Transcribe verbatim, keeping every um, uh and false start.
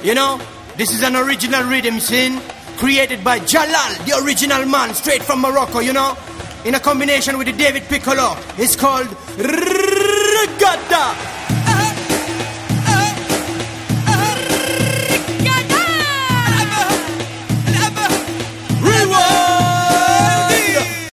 You know, this is an original rhythm scene created by Jalal, the original man, straight from Morocco, you know, in a combination with the David Piccolo. It's called